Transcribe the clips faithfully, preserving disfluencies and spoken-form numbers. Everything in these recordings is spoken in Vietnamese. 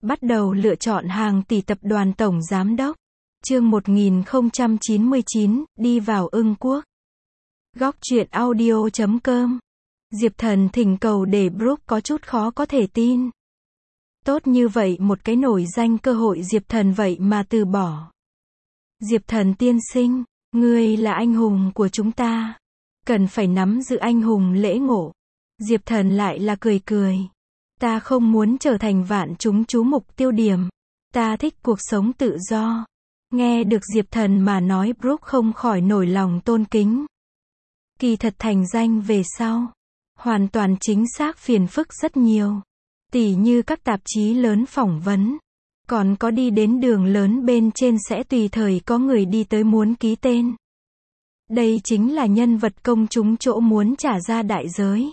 Bắt đầu lựa chọn hàng tỷ tập đoàn tổng giám đốc. Chương một nghìn không trăm chín mươi chín, đi vào Ưng Quốc. Góc truyện audio chấm com. Diệp Thần thỉnh cầu để Brooke có chút khó có thể tin. Tốt như vậy một cái nổi danh cơ hội Diệp Thần vậy mà từ bỏ. Diệp Thần tiên sinh, ngươi là anh hùng của chúng ta. Cần phải nắm giữ anh hùng lễ ngộ. Diệp Thần lại là cười cười. Ta không muốn trở thành vạn chúng chú mục tiêu điểm. Ta thích cuộc sống tự do. Nghe được Diệp Thần mà nói, Brooke không khỏi nổi lòng tôn kính. Kỳ thật thành danh về sau, hoàn toàn chính xác phiền phức rất nhiều. Tỉ như các tạp chí lớn phỏng vấn. Còn có đi đến đường lớn bên trên sẽ tùy thời có người đi tới muốn ký tên. Đây chính là nhân vật công chúng chỗ muốn trả ra đại giới.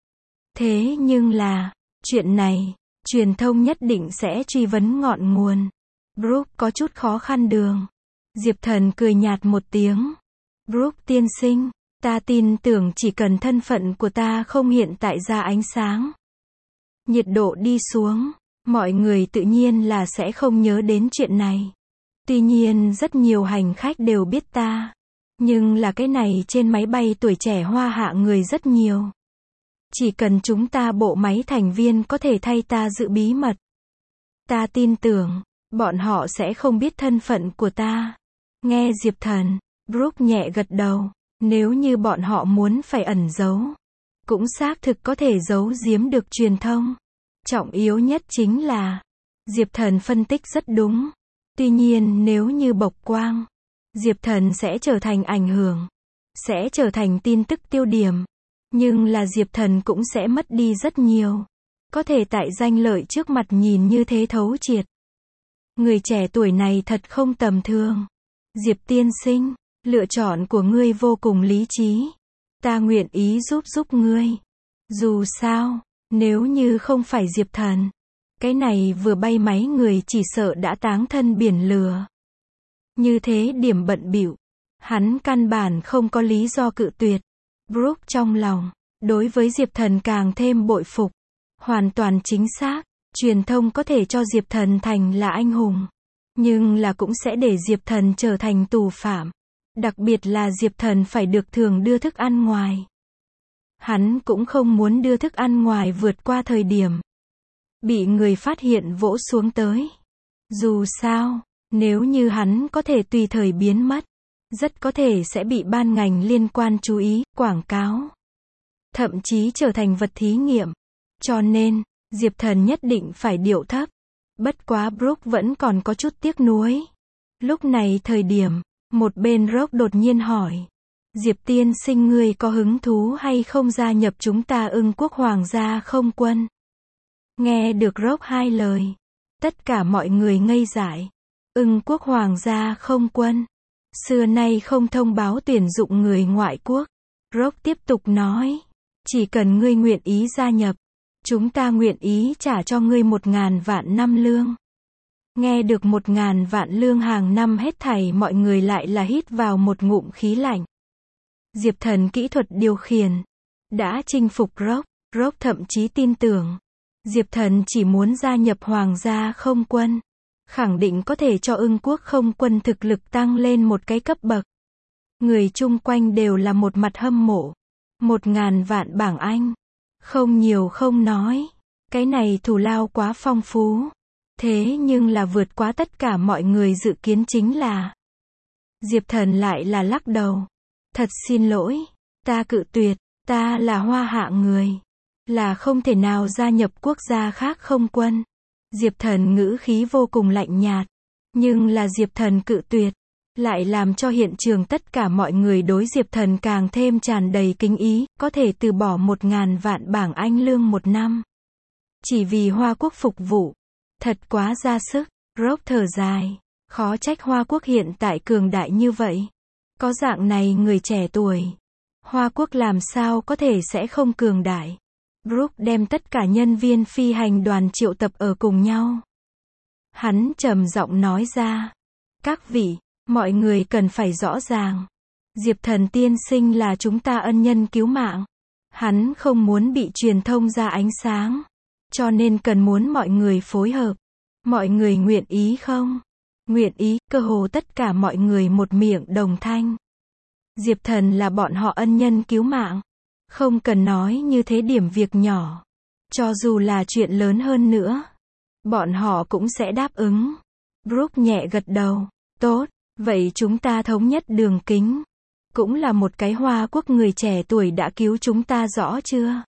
Thế nhưng là, chuyện này, truyền thông nhất định sẽ truy vấn ngọn nguồn. Brooke có chút khó khăn đường. Diệp Thần cười nhạt một tiếng. Brooke tiên sinh, ta tin tưởng chỉ cần thân phận của ta không hiện tại ra ánh sáng, nhiệt độ đi xuống, mọi người tự nhiên là sẽ không nhớ đến chuyện này. Tuy nhiên rất nhiều hành khách đều biết ta. Nhưng là cái này trên máy bay tuổi trẻ hoa hạ người rất nhiều. Chỉ cần chúng ta bộ máy thành viên có thể thay ta giữ bí mật, ta tin tưởng, bọn họ sẽ không biết thân phận của ta. Nghe Diệp Thần, Brooke nhẹ gật đầu. Nếu như bọn họ muốn phải ẩn giấu, cũng xác thực có thể giấu giếm được truyền thông. Trọng yếu nhất chính là, Diệp Thần phân tích rất đúng. Tuy nhiên nếu như bộc quang, Diệp Thần sẽ trở thành ảnh hưởng, sẽ trở thành tin tức tiêu điểm. Nhưng là Diệp Thần cũng sẽ mất đi rất nhiều. Có thể tại danh lợi trước mặt nhìn như thế thấu triệt. Người trẻ tuổi này thật không tầm thường. Diệp tiên sinh, lựa chọn của ngươi vô cùng lý trí. Ta nguyện ý giúp giúp ngươi. Dù sao, nếu như không phải Diệp Thần, cái này vừa bay máy người chỉ sợ đã táng thân biển lửa. Như thế điểm bận bịu, hắn căn bản không có lý do cự tuyệt. Brooke trong lòng, đối với Diệp Thần càng thêm bội phục. Hoàn toàn chính xác, truyền thông có thể cho Diệp Thần thành là anh hùng. Nhưng là cũng sẽ để Diệp Thần trở thành tù phạm. Đặc biệt là Diệp Thần phải được thường đưa thức ăn ngoài. Hắn cũng không muốn đưa thức ăn ngoài vượt qua thời điểm bị người phát hiện vỗ xuống tới. Dù sao, nếu như hắn có thể tùy thời biến mất, rất có thể sẽ bị ban ngành liên quan chú ý, quảng cáo. Thậm chí trở thành vật thí nghiệm. Cho nên, Diệp Thần nhất định phải điệu thấp. Bất quá Brooke vẫn còn có chút tiếc nuối. Lúc này thời điểm, một bên Brooke đột nhiên hỏi. Diệp tiên sinh ngươi có hứng thú hay không gia nhập chúng ta Ưng Quốc Hoàng gia không quân? Nghe được Brooke hai lời, tất cả mọi người ngây dại. Ưng Quốc Hoàng gia không quân, xưa nay không thông báo tuyển dụng người ngoại quốc. Brooke tiếp tục nói. Chỉ cần ngươi nguyện ý gia nhập, chúng ta nguyện ý trả cho ngươi một ngàn vạn năm lương. Nghe được một ngàn vạn lương hàng năm hết thảy mọi người lại là hít vào một ngụm khí lạnh. Diệp Thần kỹ thuật điều khiển đã chinh phục Brooke. Brooke thậm chí tin tưởng Diệp Thần chỉ muốn gia nhập Hoàng gia không quân, khẳng định có thể cho Ưng Quốc không quân thực lực tăng lên một cái cấp bậc. Người chung quanh đều là một mặt hâm mộ. Một ngàn vạn bảng Anh. Không nhiều không nói. Cái này thù lao quá phong phú. Thế nhưng là vượt quá tất cả mọi người dự kiến chính là. Diệp Thần lại là lắc đầu. Thật xin lỗi. Ta cự tuyệt. Ta là hoa hạ người. Là không thể nào gia nhập quốc gia khác không quân. Diệp Thần ngữ khí vô cùng lạnh nhạt. Nhưng là Diệp Thần cự tuyệt, lại làm cho hiện trường tất cả mọi người đối Diệp Thần càng thêm tràn đầy kính ý, có thể từ bỏ một ngàn vạn bảng Anh lương một năm. Chỉ vì Hoa Quốc phục vụ. Thật quá ra sức. Brooke thở dài. Khó trách Hoa Quốc hiện tại cường đại như vậy. Có dạng này người trẻ tuổi, Hoa Quốc làm sao có thể sẽ không cường đại. Brooke đem tất cả nhân viên phi hành đoàn triệu tập ở cùng nhau. Hắn trầm giọng nói ra. Các vị, mọi người cần phải rõ ràng. Diệp Thần tiên sinh là chúng ta ân nhân cứu mạng. Hắn không muốn bị truyền thông ra ánh sáng. Cho nên cần muốn mọi người phối hợp. Mọi người nguyện ý không? Nguyện ý, cơ hồ tất cả mọi người một miệng đồng thanh. Diệp Thần là bọn họ ân nhân cứu mạng. Không cần nói như thế điểm việc nhỏ. Cho dù là chuyện lớn hơn nữa, bọn họ cũng sẽ đáp ứng. Brooke nhẹ gật đầu. Tốt, vậy chúng ta thống nhất đường kính. Cũng là một cái Hoa Quốc người trẻ tuổi đã cứu chúng ta, rõ chưa?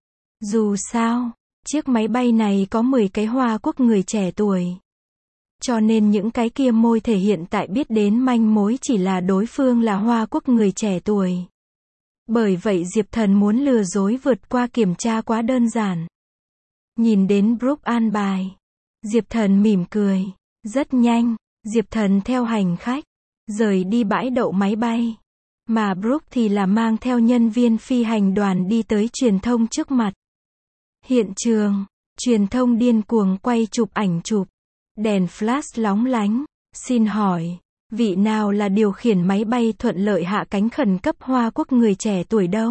Dù sao, chiếc máy bay này có mười cái Hoa Quốc người trẻ tuổi. Cho nên những cái kia môi thể hiện tại biết đến manh mối chỉ là đối phương là Hoa Quốc người trẻ tuổi. Bởi vậy Diệp Thần muốn lừa dối vượt qua kiểm tra quá đơn giản. Nhìn đến Brooke an bài, Diệp Thần mỉm cười. Rất nhanh, Diệp Thần theo hành khách, rời đi bãi đậu máy bay. Mà Brooke thì là mang theo nhân viên phi hành đoàn đi tới truyền thông trước mặt. Hiện trường, truyền thông điên cuồng quay chụp ảnh chụp. Đèn flash lóng lánh. Xin hỏi, vị nào là điều khiển máy bay thuận lợi hạ cánh khẩn cấp Hoa Quốc người trẻ tuổi đâu?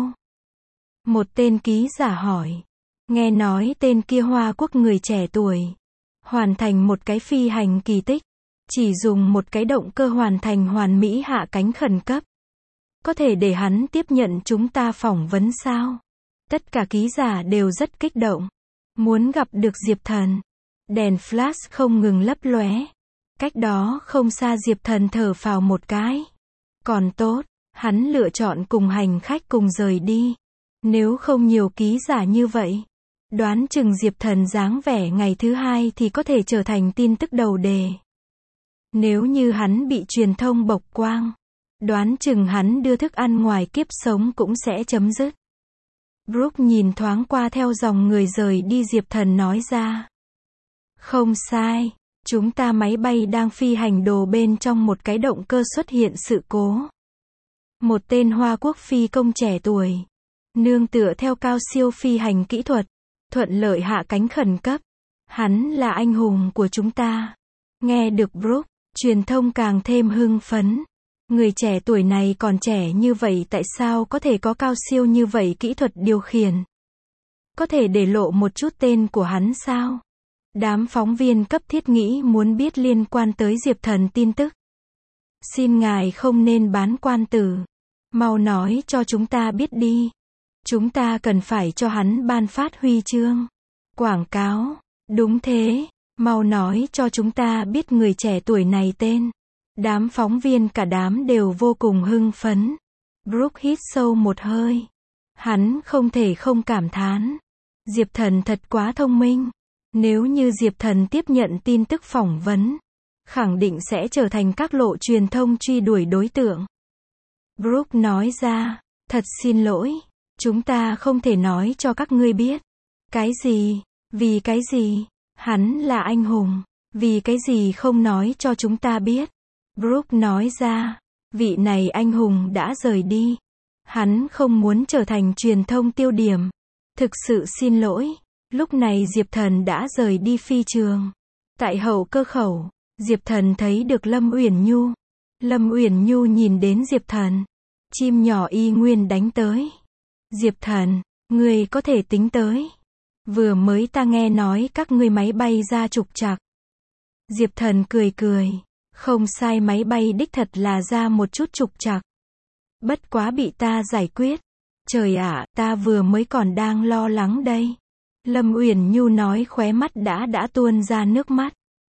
Một tên ký giả hỏi. Nghe nói tên kia Hoa Quốc người trẻ tuổi hoàn thành một cái phi hành kỳ tích. Chỉ dùng một cái động cơ hoàn thành hoàn mỹ hạ cánh khẩn cấp. Có thể để hắn tiếp nhận chúng ta phỏng vấn sao? Tất cả ký giả đều rất kích động. Muốn gặp được Diệp Thần. Đèn flash không ngừng lấp lóe. Cách đó không xa Diệp Thần thở phào một cái. Còn tốt, hắn lựa chọn cùng hành khách cùng rời đi. Nếu không nhiều ký giả như vậy, đoán chừng Diệp Thần dáng vẻ ngày thứ hai thì có thể trở thành tin tức đầu đề. Nếu như hắn bị truyền thông bộc quang, đoán chừng hắn đưa thức ăn ngoài kiếp sống cũng sẽ chấm dứt. Brooke nhìn thoáng qua theo dòng người rời đi, Diệp Thần nói ra. Không sai, chúng ta máy bay đang phi hành đồ bên trong một cái động cơ xuất hiện sự cố. Một tên Hoa Quốc phi công trẻ tuổi, nương tựa theo cao siêu phi hành kỹ thuật, thuận lợi hạ cánh khẩn cấp. Hắn là anh hùng của chúng ta. Nghe được Brooke, truyền thông càng thêm hưng phấn. Người trẻ tuổi này còn trẻ như vậy tại sao có thể có cao siêu như vậy kỹ thuật điều khiển? Có thể để lộ một chút tên của hắn sao? Đám phóng viên cấp thiết nghĩ muốn biết liên quan tới Diệp Thần tin tức. Xin ngài không nên bán quan tử. Mau nói cho chúng ta biết đi. Chúng ta cần phải cho hắn ban phát huy chương. Quảng cáo. Đúng thế. Mau nói cho chúng ta biết người trẻ tuổi này tên. Đám phóng viên cả đám đều vô cùng hưng phấn. Brooke hít sâu một hơi. Hắn không thể không cảm thán. Diệp Thần thật quá thông minh. Nếu như Diệp Thần tiếp nhận tin tức phỏng vấn, khẳng định sẽ trở thành các lộ truyền thông truy đuổi đối tượng. Brooke nói ra, thật xin lỗi, chúng ta không thể nói cho các ngươi biết. Cái gì? Vì cái gì? Hắn là anh hùng. Vì cái gì không nói cho chúng ta biết? Brooke nói ra, vị này anh hùng đã rời đi. Hắn không muốn trở thành truyền thông tiêu điểm. Thực sự xin lỗi. Lúc này Diệp Thần đã rời đi phi trường. Tại hậu cơ khẩu, Diệp Thần thấy được Lâm Uyển Nhu. Lâm Uyển Nhu nhìn đến Diệp Thần. Chim nhỏ y nguyên đánh tới. Diệp Thần, ngươi có thể tính tới. Vừa mới ta nghe nói các ngươi máy bay ra trục trặc. Diệp Thần cười cười. Không sai, máy bay đích thật là ra một chút trục trặc. Bất quá bị ta giải quyết. Trời ạ, ta vừa mới còn đang lo lắng đây. Lâm Uyển Nhu nói, khóe mắt đã đã tuôn ra nước mắt.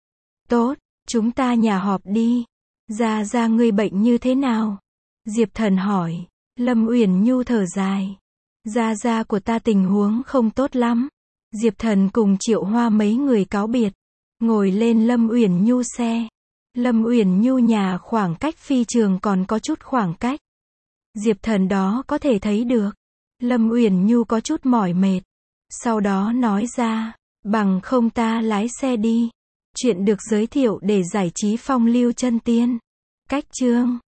Tốt, chúng ta nhà họp đi. Gia Gia ngươi bệnh như thế nào? Diệp Thần hỏi. Lâm Uyển Nhu thở dài. Gia Gia của ta tình huống không tốt lắm. Diệp Thần cùng Triệu Hoa mấy người cáo biệt. Ngồi lên Lâm Uyển Nhu xe. Lâm Uyển Nhu nhà khoảng cách phi trường còn có chút khoảng cách. Diệp Thần đó có thể thấy được. Lâm Uyển Nhu có chút mỏi mệt. Sau đó nói ra, bằng không ta lái xe đi. Chuyện được giới thiệu để giải trí phong lưu chân tiên. Cách chương